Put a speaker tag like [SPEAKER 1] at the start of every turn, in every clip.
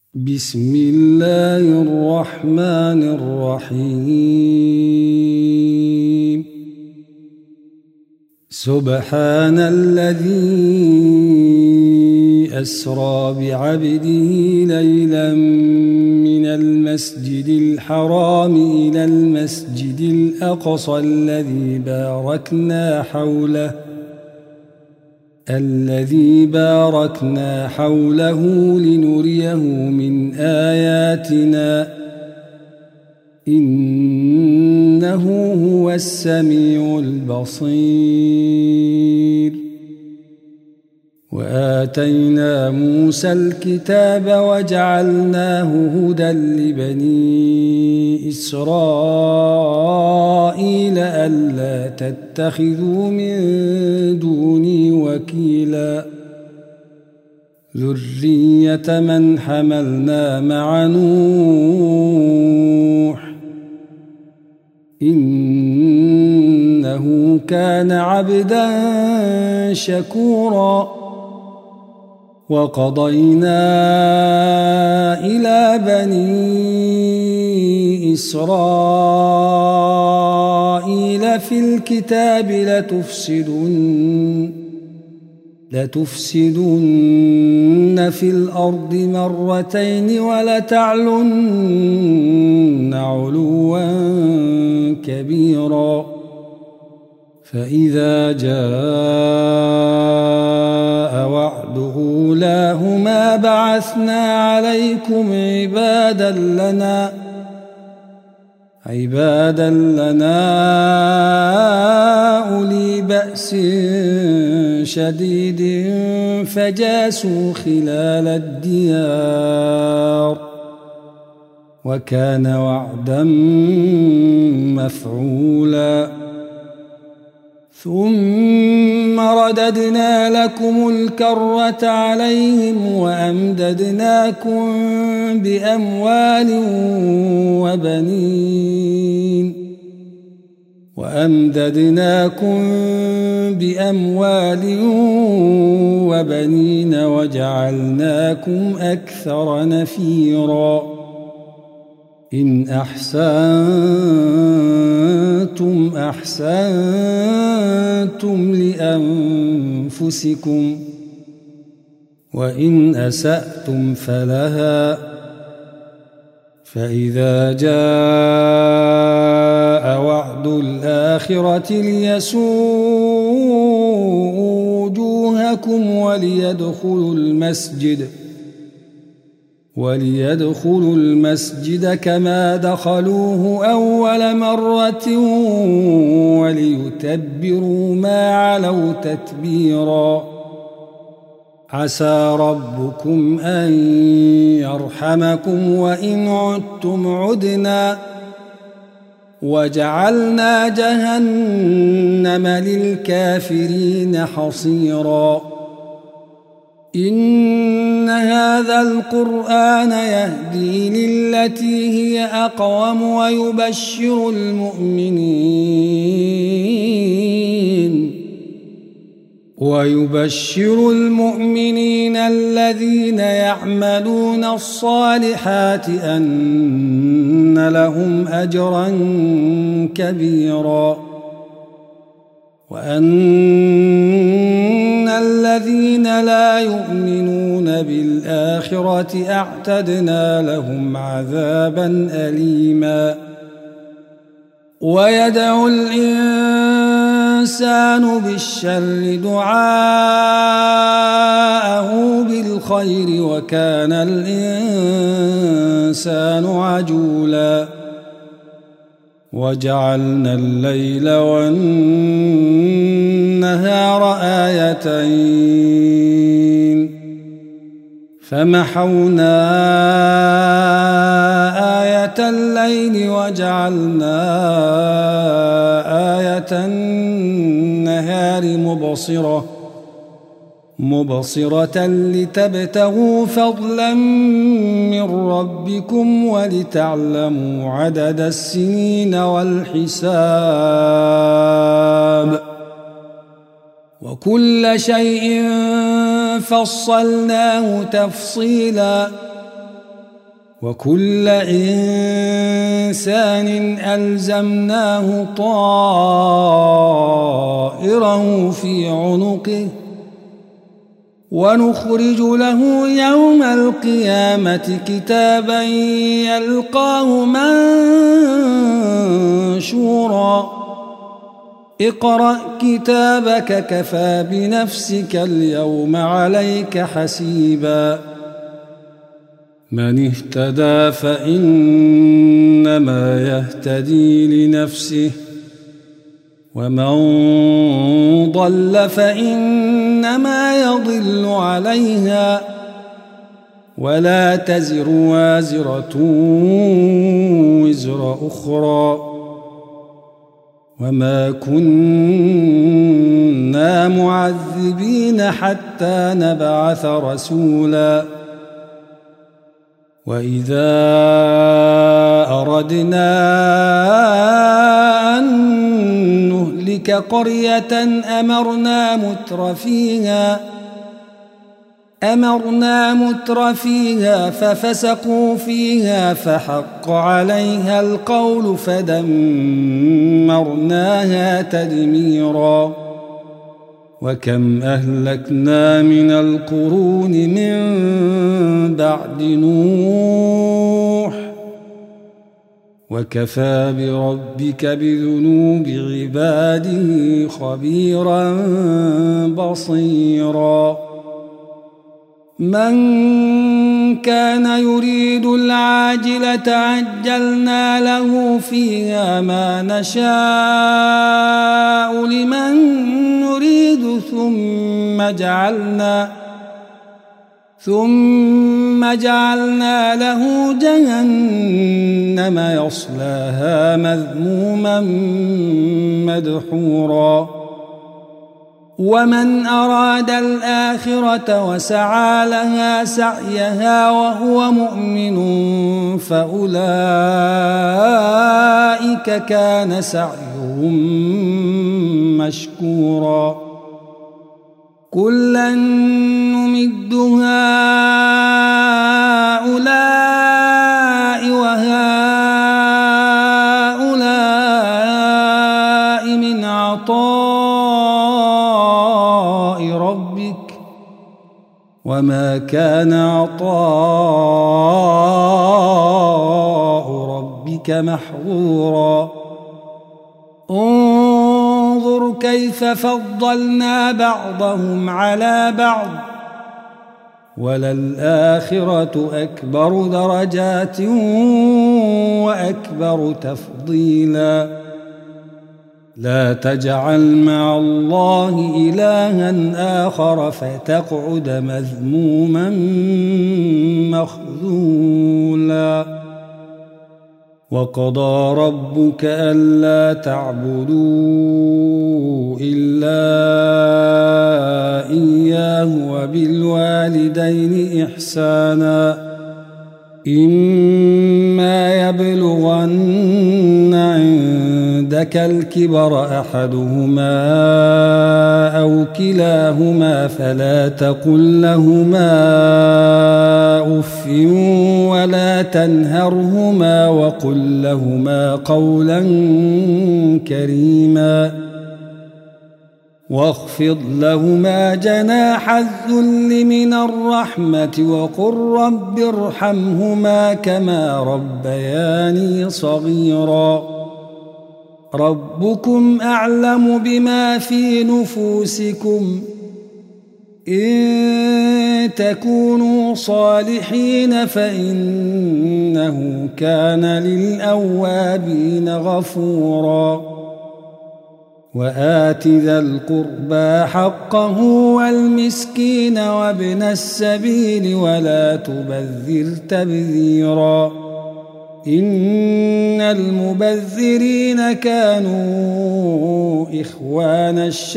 [SPEAKER 1] بسم الله الرحمن الرحيم. سبحان الذي أسرى بعبده ليلا من المسجد الحرام إلى المسجد الأقصى الذي باركنا حوله لنريه من آياتنا إنه هو السميع البصير. وآتينا موسى الكتاب وجعلناه هدى لبني إسرائيل ألا تتخذوا من دوني وكيلا ذرية من حملنا مع نوح إنه كان عبدا شكورا. وقضينا إلى بني إسرائيل في الكتاب لتفسدن في الأرض مرتين ولتعلن علوا كبيرا. فإذا جاء وعد أولاهما بعثنا عليكم عبادا لنا أولي بأس شديد فجاسوا خلال الديار وكان وعدا مفعولا. ثم رددنا لكم الكرة عليهم وأمددناكم بأموال وبنين وجعلناكم أكثر نفيرا. إن أحسنتم أحسنتم لأنفسكم وإن أسأتم فلها. فإذا جاء وعد الآخرة ليسوءوا وجوهكم وليدخلوا المسجد كما دخلوه أول مرة وليتبروا ما علوا تتبيرا. عسى ربكم أن يرحمكم وإن عدتم عدنا وجعلنا جهنم للكافرين حصيرا. إن هذا القرآن يهدي للتي هي أقوم ويبشر المؤمنين الذين يعملون الصالحات أن لهم أجرا كبيرا. وأن الذين لا يؤمنون بالآخرة أعتدنا لهم عذابا أليما. ويدعو الإنسان بالشر دعاءه بالخير وكان الإنسان عجولا. وجعلنا الليل والنهار آيتين فمحونا آية الليل وجعلنا آية النهار مبصرة لتبتغوا فضلا من ربكم ولتعلموا عدد السنين والحساب وكل شيء فصلناه تفصيلا وكل إنسان ألزمناه طائره في عنقه ونخرج له يوم القيامة كتابا يلقاه منشورا اقرأ كتابك كفى بنفسك اليوم عليك حسيبا من اهتدى فإنما يهتدي لنفسه ومن ضل فإنما يضل عليها ولا تزر وازرة وزر أخرى وما كنا معذبين حتى نبعث رسولا وإذا أردنا أن نهلك قرية أمرنا متر فيها ففسقوا فيها فحق عليها القول فدمرناها تدميرا وكم أهلكنا من القرون من بعد نوح وكفى بربك بذنوب عباده خبيرا بصيرا من كان يريد العاجلة عجلنا له فيها ما نشاء لمن نريد ثم جعلنا له جهنم يصلاها مذموما مدحورا ومن أراد الآخرة وسعى لها سعيها وهو مؤمن فأولئك كان سعيهم مشكورا كلا نمد هؤلاء وهؤلاء من عطاء ربك وما كان عطاء ربك محظورا انظر كيف فضلنا بعضهم على بعض وللآخرة أكبر درجات وأكبر تفضيلا لا تجعل مع الله إلها آخر فتقعد مذموما مخذولا وقضى ربك ألا تعبدوا إلا إياه وبالوالدين إحسانا إما يبلغن عندك الكبر أحدهما أو كلاهما فلا تقل لهما أف ولا تنهرهما وقل لهما قولا كريما واخفض لهما جناح الذل من الرحمة وقل رب ارحمهما كما ربياني صغيرا ربكم أعلم بما في نفوسكم إن تكونوا صالحين فإنه كان للأوابين غفورا وآت ذا القربى حقه والمسكين وابن السبيل ولا تبذر تبذيرا إن المبذرين كانوا إخوان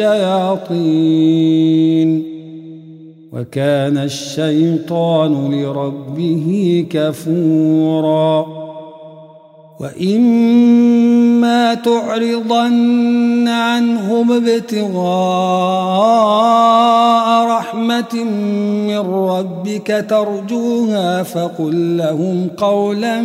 [SPEAKER 1] الشياطين وكان الشيطان لربه كفورا وإما إما تعرضن عنهم ابتغاء رحمة من ربك ترجوها فقل لهم قولا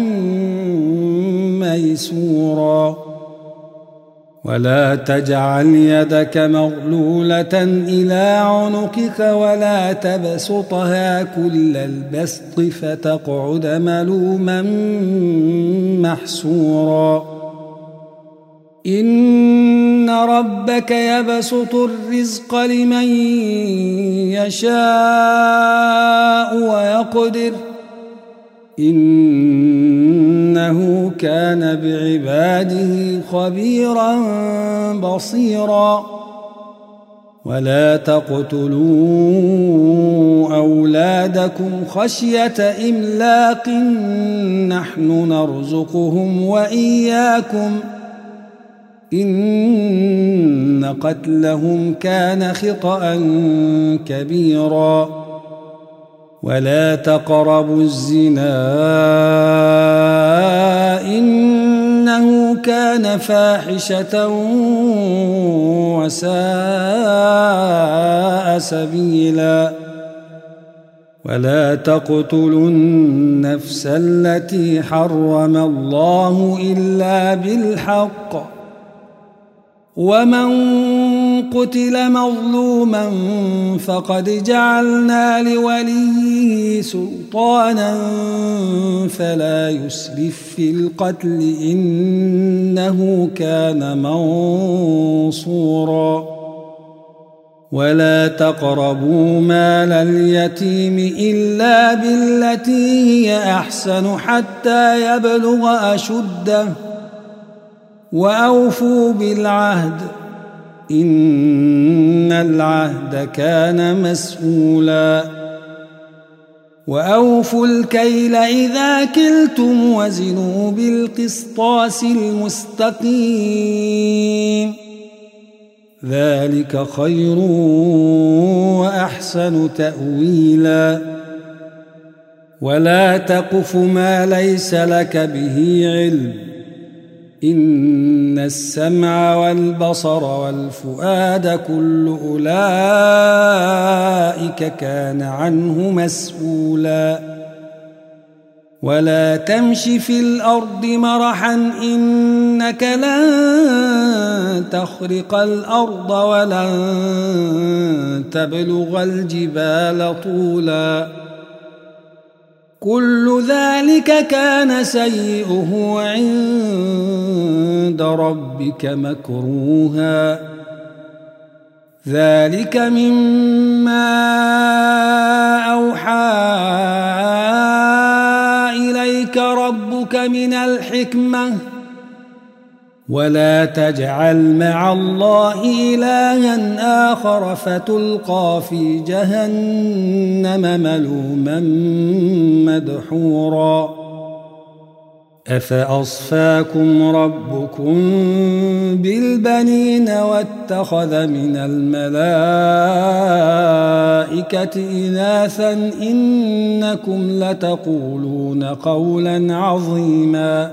[SPEAKER 1] ميسورا ولا تجعل يدك مغلولة إلى عنقك ولا تبسطها كل البسط فتقعد ملوما محسورا إن ربك يبسط الرزق لمن يشاء ويقدر إنه كان بعباده خبيرا بصيرا ولا تقتلوا أولادكم خشية إملاق نحن نرزقهم وإياكم إن قتلهم كان خطأ كبيرا ولا تقربوا الزنا إنه كان فاحشة وساء سبيلا ولا تقتلوا النفس التي حرم الله إلا بالحق ومن قتل مظلوما فقد جعلنا لوليه سلطانا فلا يسرف في القتل إنه كان منصورا ولا تقربوا مال اليتيم إلا بالتي هي أحسن حتى يبلغ أشده وأوفوا بالعهد إن العهد كان مسؤولا وأوفوا الكيل إذا كلتم وزنوا بالقسطاس المستقيم ذلك خير وأحسن تأويلا ولا تقف ما ليس لك به علم إن السمع والبصر والفؤاد كل أولئك كان عنه مسؤولا ولا تمش في الأرض مرحا إنك لن تخرق الأرض ولن تبلغ الجبال طولا كل ذلك كان سيئه عند ربك مكروها ذلك مما أوحى إليك ربك من الحكمة ولا تجعل مع الله إلها آخر فتلقى في جهنم ملوما مدحورا أفأصفاكم ربكم بالبنين واتخذ من الملائكة إناثا إنكم لتقولون قولا عظيما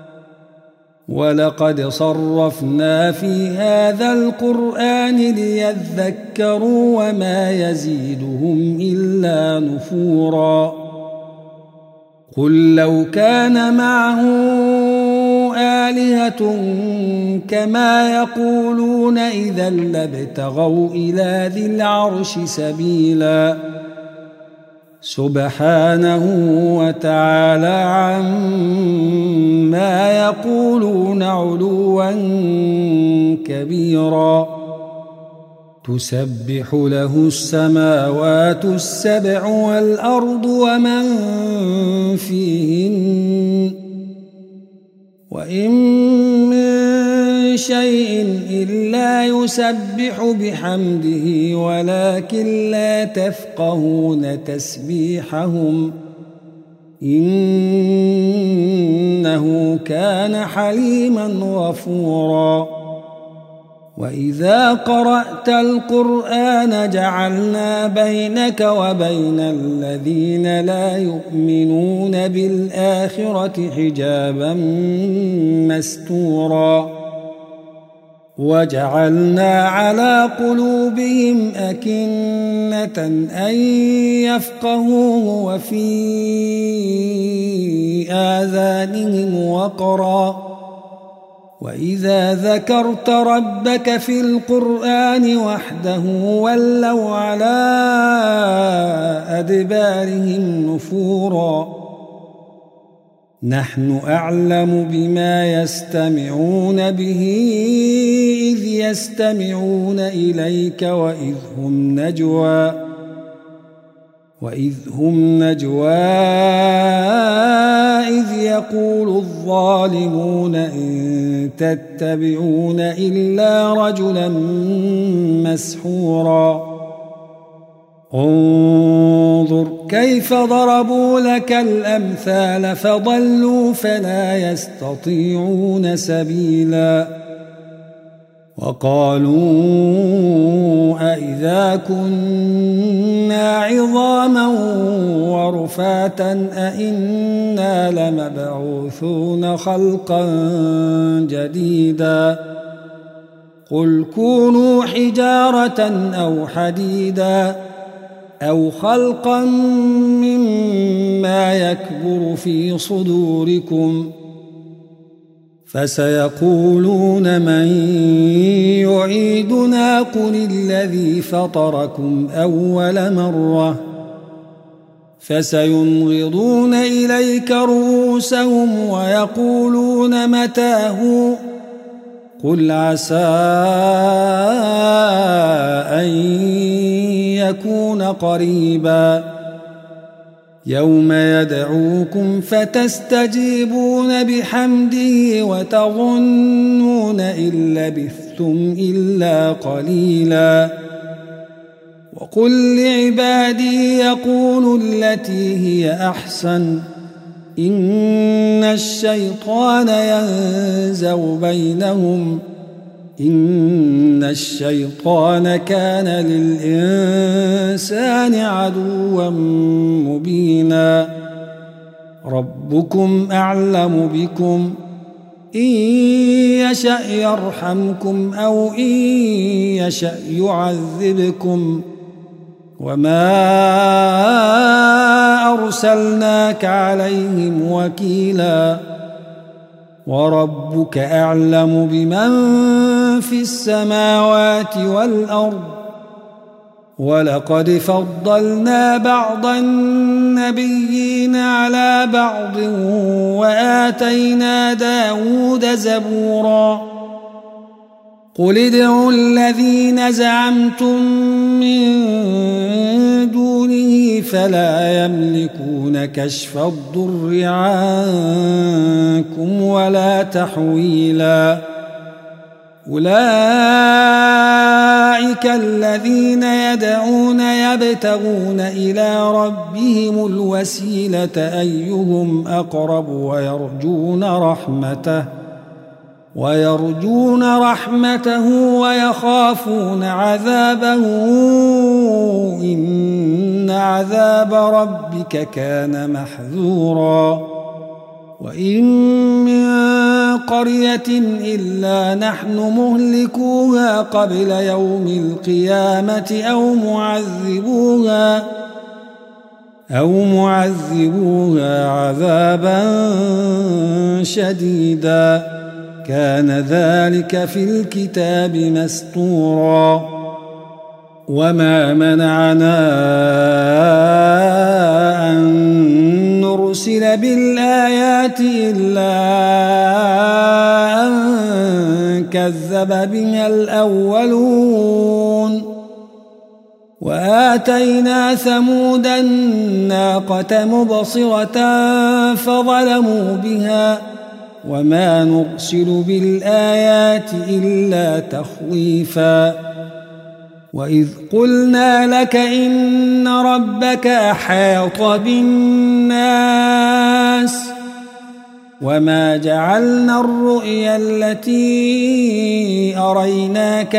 [SPEAKER 1] ولقد صرفنا في هذا القرآن ليذكروا وما يزيدهم إلا نفورا قل لو كان معه آلهة كما يقولون إذا لابتغوا إلى ذي العرش سبيلا سبحانه وتعالى عما يقولون علوا كبيرا تسبح له السماوات السبع والأرض ومن فيهن وإن من شيء إلا يسبح بحمده ولكن لا تفقهون تسبيحهم إنه كان حليما غفورا وإذا قرأت القرآن جعلنا بينك وبين الذين لا يؤمنون بالآخرة حجابا مستورا وجعلنا على قلوبهم أكنة أن يفقهوه وفي آذانهم وقرا وإذا ذكرت ربك في القرآن وحده ولوا على أدبارهم نفورا نحن أعلم بما يستمعون به إذ يستمعون إليك وإذ هم نجوى إذ يقول الظالمون إن تتبعون إلا رجلا مسحورا انظر كيف ضربوا لك الأمثال فضلوا فلا يستطيعون سبيلا وقالوا أإذا كنا عظاما ورفاتا أإنا لمبعوثون خلقا جديدا قل كونوا حجارة أو حديدا أو خلقا مما يكبر في صدوركم فسيقولون من يعيدنا قل الذي فطركم أول مرة فسينغضون إليك رؤوسهم ويقولون متاه قل عسى أن يكون قريبا يوم يدعوكم فتستجيبون بحمده وتظنون إن لبثتم إلا قليلا وقل لعبادي يقولوا التي هي أحسن إن الشيطان ينزغ بينهم إن الشيطان كان للإنسان عدوا مبينا ربكم أعلم بكم إن يشأ يرحمكم أو إن يشأ يعذبكم وما أرسلناك عليهم وكيلا وربك أعلم بمن في السماوات والأرض ولقد فضلنا بعض النبيين على بعض وآتينا داود زبورا قل ادعوا الذين زعمتم من دونه فلا يملكون كشف الضر عنكم ولا تحويلا أولئك الذين يدعون يبتغون إلى ربهم الوسيلة أيهم أقرب ويرجون رحمته ويخافون عذابه إن عذاب ربك كان محذورا وإن من قرية إلا نحن مهلكوها قبل يوم القيامة أو معذبوها عذابا شديدا كان ذلك في الكتاب مسطورا وما منعنا أن نرسل بالآيات إلا أن كذب بها الأولون وآتينا ثمود الناقة مبصرة فظلموا بها وما نرسل بالآيات إلا تخويفا وإذ قلنا لك إن ربك أحاط بالناس وما جعلنا الرؤيا التي أريناك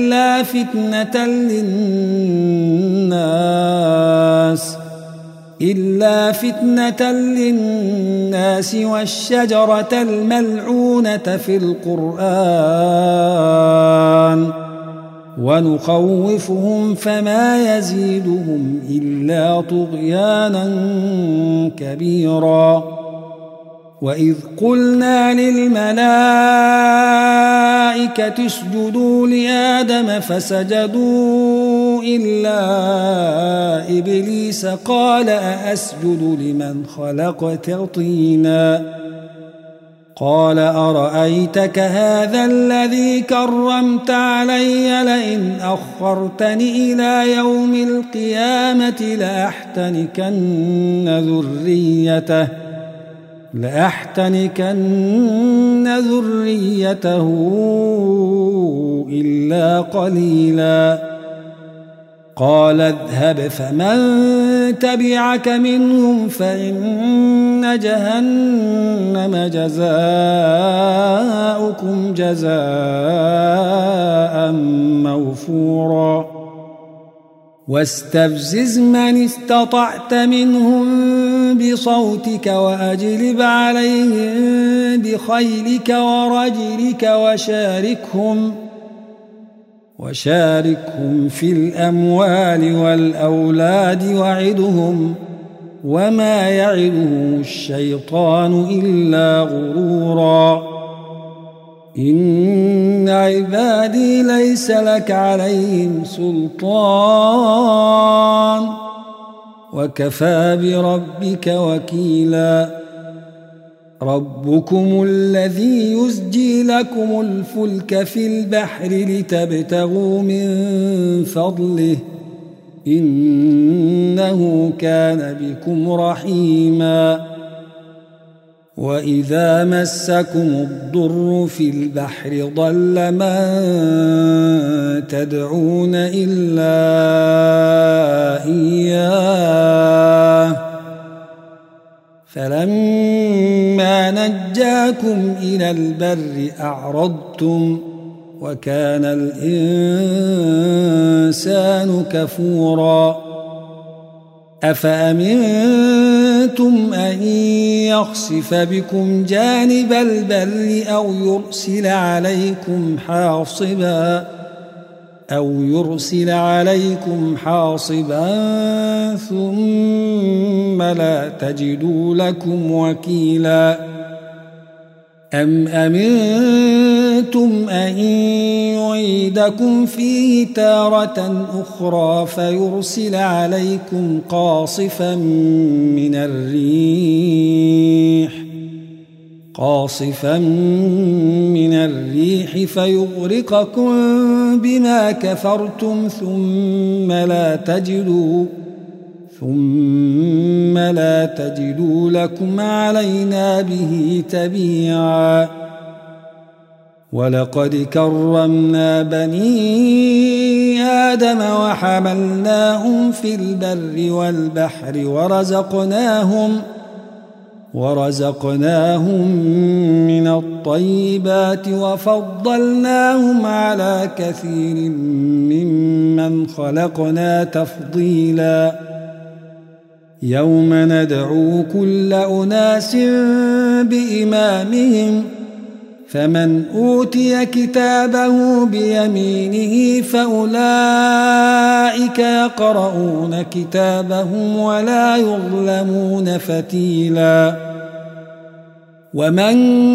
[SPEAKER 1] إلا فتنة للناس والشجرة الملعونة في القرآن ونخوفهم فما يزيدهم إلا طغيانا كبيرا وإذ قلنا للملائكة اسجدوا لآدم فسجدوا إلا إبليس قال أأسجد لمن خلقت طينا قال أرأيتك هذا الذي كرمت علي لئن أخرتني إلى يوم القيامة لأحتنكن ذريته إلا قليلا قال اذهب فمن تبعك منهم فإن جهنم جزاؤكم جزاء موفورا واستفزز من استطعت منهم بصوتك وأجلب عليهم بخيلك ورجلك وشاركهم في الأموال والأولاد وعدهم وما يعدهم الشيطان إلا غرورا إن عبادي ليس لك عليهم سلطان وكفى بربك وكيلا ربكم الذي يزجي لكم الفلك في البحر لتبتغوا من فضله إنه كان بكم رحيما وإذا مسكم الضر في البحر ضل من تدعون إلا إياه فلما نجاكم إلى البر أعرضتم وكان الإنسان كفورا أفأمنتم أن يخسف بكم جانب البر أو يرسل عليكم حاصبا ثم لا تجدوا لكم وكيلا أم أمنتم أن يعيدكم فيه تارة أخرى فيرسل عليكم قاصفا من الريح فيغرقكم بما كفرتم ثم لا تجدوا لكم علينا به تبيعا ولقد كرمنا بني آدم وحملناهم في البر والبحر ورزقناهم من الطيبات وفضلناهم على كثير ممن خلقنا تفضيلا يوم ندعو كل أناس بإمامهم فمن أوتي كتابه بيمينه فأولئك يقرؤون كتابهم ولا يظلمون فتيلا ومن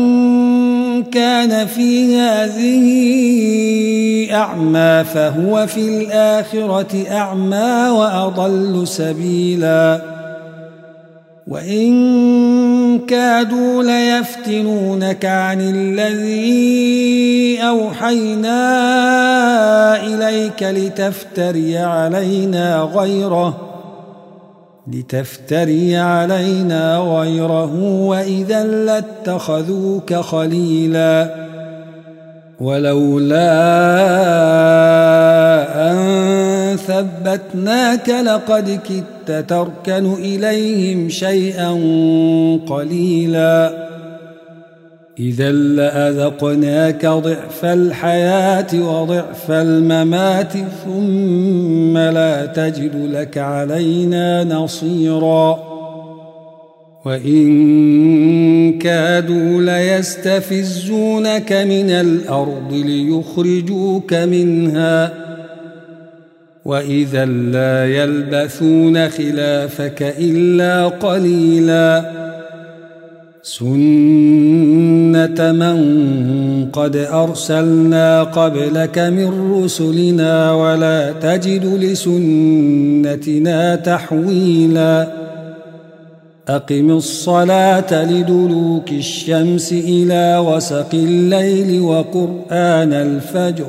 [SPEAKER 1] كان في هذه أعمى فهو في الآخرة أعمى وأضل سبيلا وإن كادوا ليفتنونك عن الذي أوحينا إليك لتفتري علينا غيره وإذا لاتخذوك خليلا ولولا أن ثبتناك لقد كدت تركن إليهم شيئا قليلا إذا لأذقناك ضعف الحياة وضعف الممات ثم لا تجد لك علينا نصيرا وإن كادوا ليستفزونك من الأرض ليخرجوك منها وإذا لا يلبثون خلافك إلا قليلا سنة من قد أرسلنا قبلك من رسلنا ولا تجد لسنتنا تحويلا أقم الصلاة لدلوك الشمس إلى غسق الليل وقرآن الفجر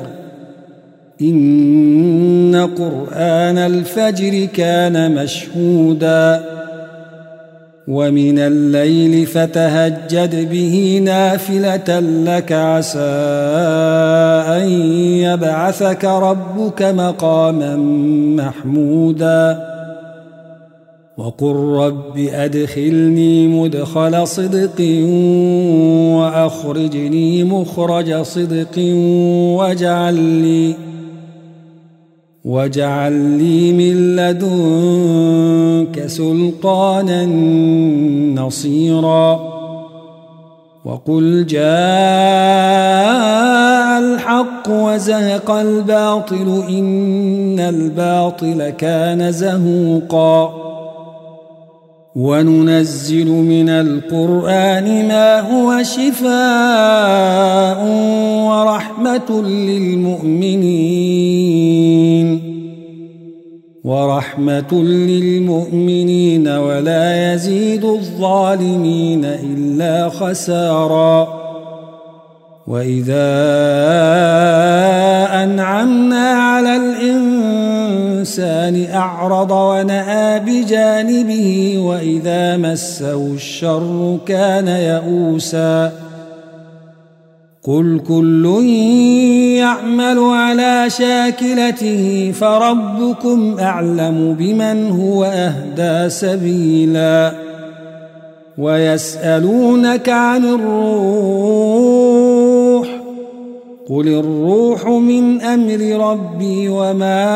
[SPEAKER 1] إن قرآن الفجر كان مشهودا ومن الليل فتهجد به نافلة لك عسى أن يبعثك ربك مقاما محمودا وقل رب أدخلني مدخل صدق وأخرجني مخرج صدق واجعل لي من لدنك سلطانا نصيرا وقل جاء الحق وزهق الباطل إن الباطل كان زهوقا وننزل من القرآن ما هو شفاء ورحمة للمؤمنين ولا يزيد الظالمين إلا خسارا وإذا أنعمنا على الإنسان أعرض ونأى بجانبه وإذا مسه الشر كان يئوسا قل كل يعمل على شاكلته فربكم أعلم بمن هو أهدى سبيلا ويسألونك عن الروح قل الروح من أمر ربي وما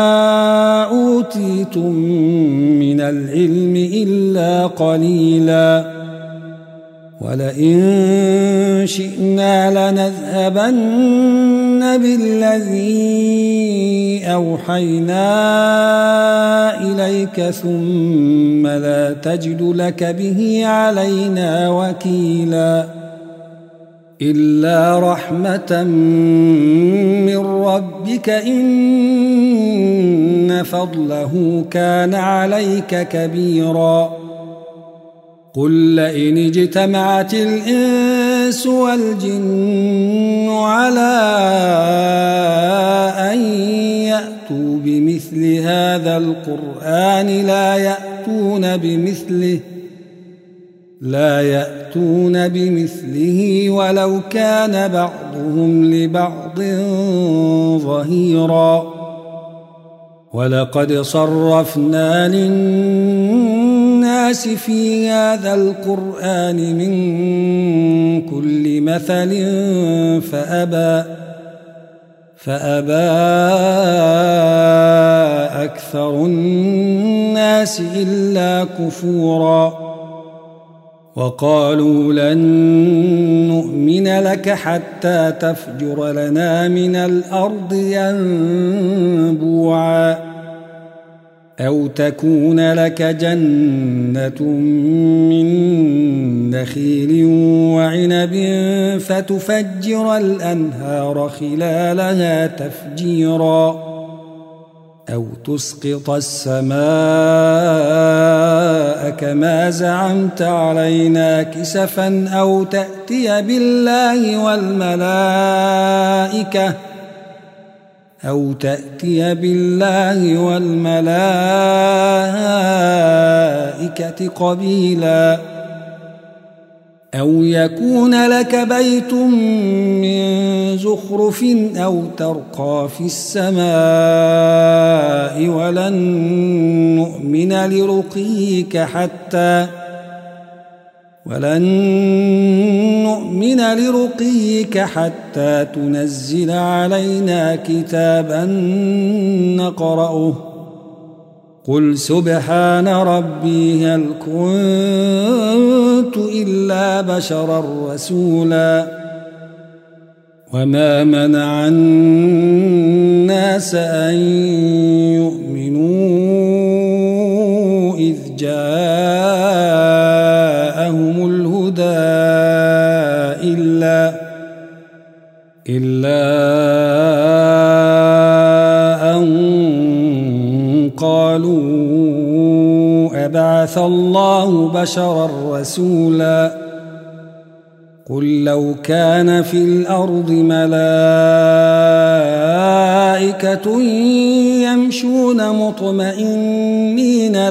[SPEAKER 1] أوتيتم من العلم إلا قليلا ولئن شئنا لنذهبن بالذي أوحينا إليك ثم لا تجد لك به علينا وكيلا إلا رحمة من ربك إن فضله كان عليك كبيرا قل لئن اجتمعت الإنس والجن على أن يأتوا بمثل هذا القرآن لا يأتون بمثله ولو كان بعضهم لبعض ظهيرا ولقد صرفنا للناس في هذا القرآن من كل مثل فأبى أكثر الناس إلا كفورا وقالوا لن نؤمن لك حتى تفجر لنا من الأرض ينبوعا أو تكون لك جنة من نخيل وعنب فتفجر الأنهار خلالها تفجيرا أو تسقط السماء كما زعمت علينا كسفا أو تأتي بالله والملائكة قبيلا أو يكون لك بيت من زخرف أو ترقى في السماء ولن نؤمن لرقيك حتى تنزل علينا كتابا نقرأه قل سبحان ربي هل كنت إلا بشرا رسولا وما منع الناس أن يؤمنوا إذ جاءهم الهدى إلا أن قالوا أبعث الله بشرا رسولا قل لو كان في الأرض ملائكة يمشون مطمئنين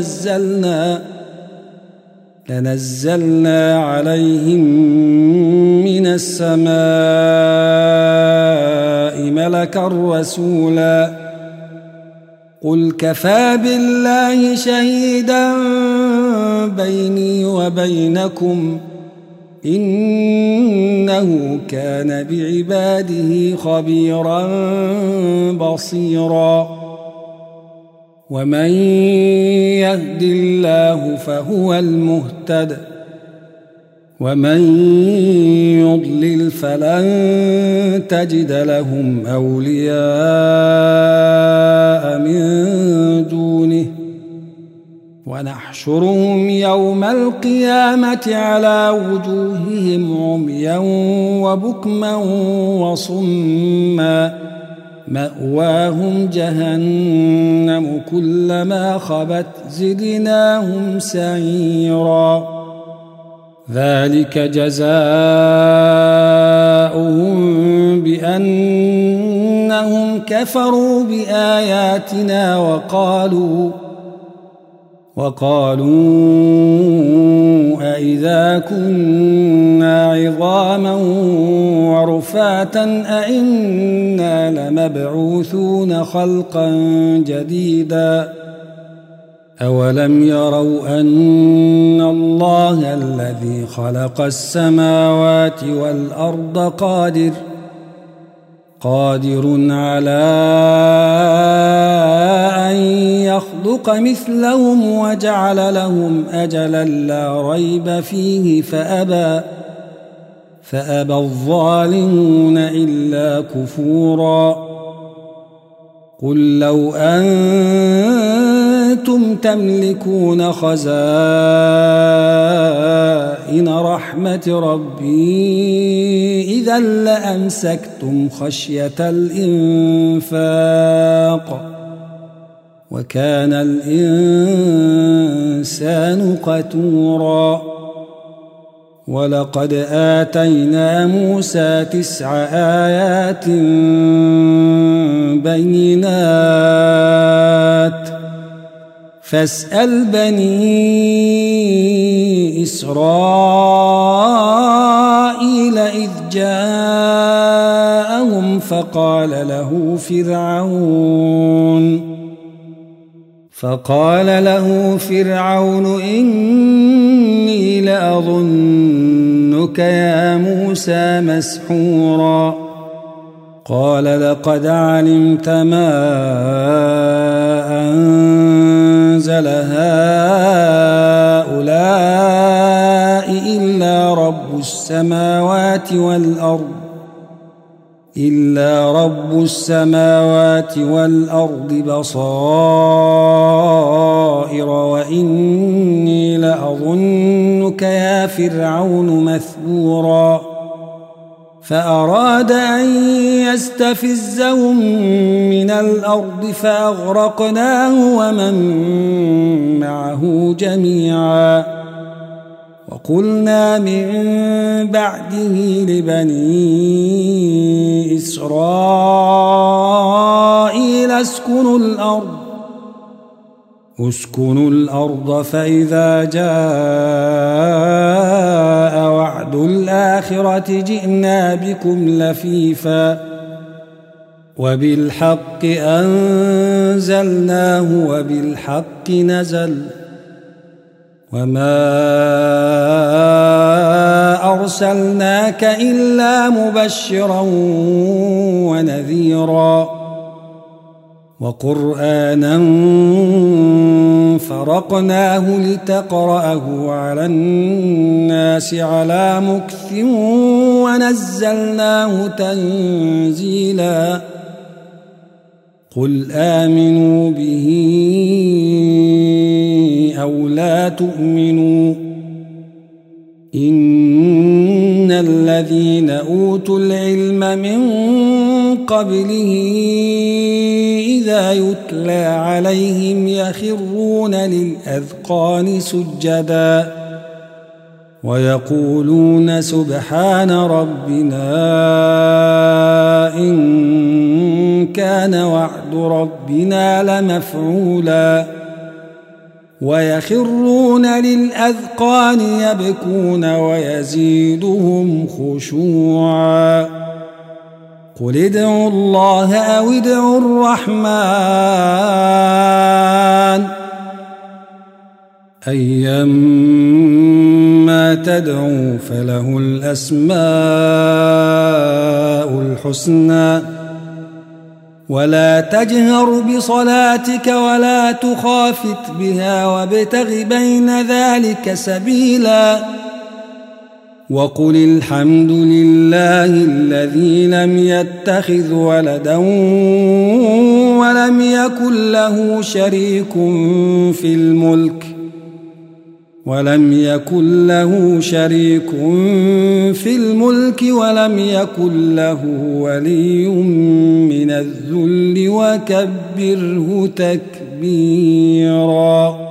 [SPEAKER 1] لنزلنا عليهم من السماء ملكا رسولا قل كفى بالله شهيدا بيني وبينكم إنه كان بعباده خبيرا بصيرا ومن يهد الله فهو المهتد ومن يضلل فلن تجد لهم أولياء من دونه ونحشرهم يوم القيامة على وجوههم عميا وبكما وصما مأواهم جهنم كلما خبت زدناهم سعيرا ذلك جزاؤهم بأنهم كفروا بآياتنا وقالوا أئذا كنا عظاما ورفاتا أئنا لمبعوثون خلقا جديدا أولم يروا أن الله الذي خلق السماوات والأرض قادر على أن يخلق مثلهم وجعل لهم أجلا لا ريب فيه فأبى الظالمون إلا كفورا قل لو أنتم تملكون خزائن رحمة ربي إذا لأمسكتم خشية الإنفاق وكان الإنسان قتورا ولقد آتينا موسى 9 آيات بينات فاسأل بني إسرائيل إذ جاءهم فقال له فرعون إني لأظنك يا موسى مسحورا قال لقد علمت ما أنزل هؤلاء إلا رب السماوات والأرض بصائر وإني لأظنك يا فرعون مثبورا فأراد أن يستفزهم من الأرض فأغرقناه ومن معه جميعا وقلنا من بعده لبني إسرائيل اسكنوا الأرض فإذا جاء وعد الآخرة جئنا بكم لفيفا وبالحق أنزلناه وبالحق نزل وما أرسلناك إلا مبشرا ونذيرا وقرآنا فرقناه لتقرأه على الناس على مكث ونزلناه تنزيلا قل آمنوا به أو لا تؤمنوا إن الذين أوتوا العلم من قبله إذا يتلى عليهم يخرون للأذقان سجدا ويقولون سبحان ربنا إن كان وعد ربنا لمفعولا ويخرون للأذقان يبكون ويزيدهم خشوعا قل ادعوا الله أو ادعوا الرحمن أيما تدعوا فله الأسماء الحسنى ولا تجهر بصلاتك ولا تخافت بها وابتغ بين ذلك سبيلا وقل الحمد لله الذي لم يتخذ ولدا ولم يكن له شريك في الملك ولم يكن له ولي من الذل وكبره تكبيرا.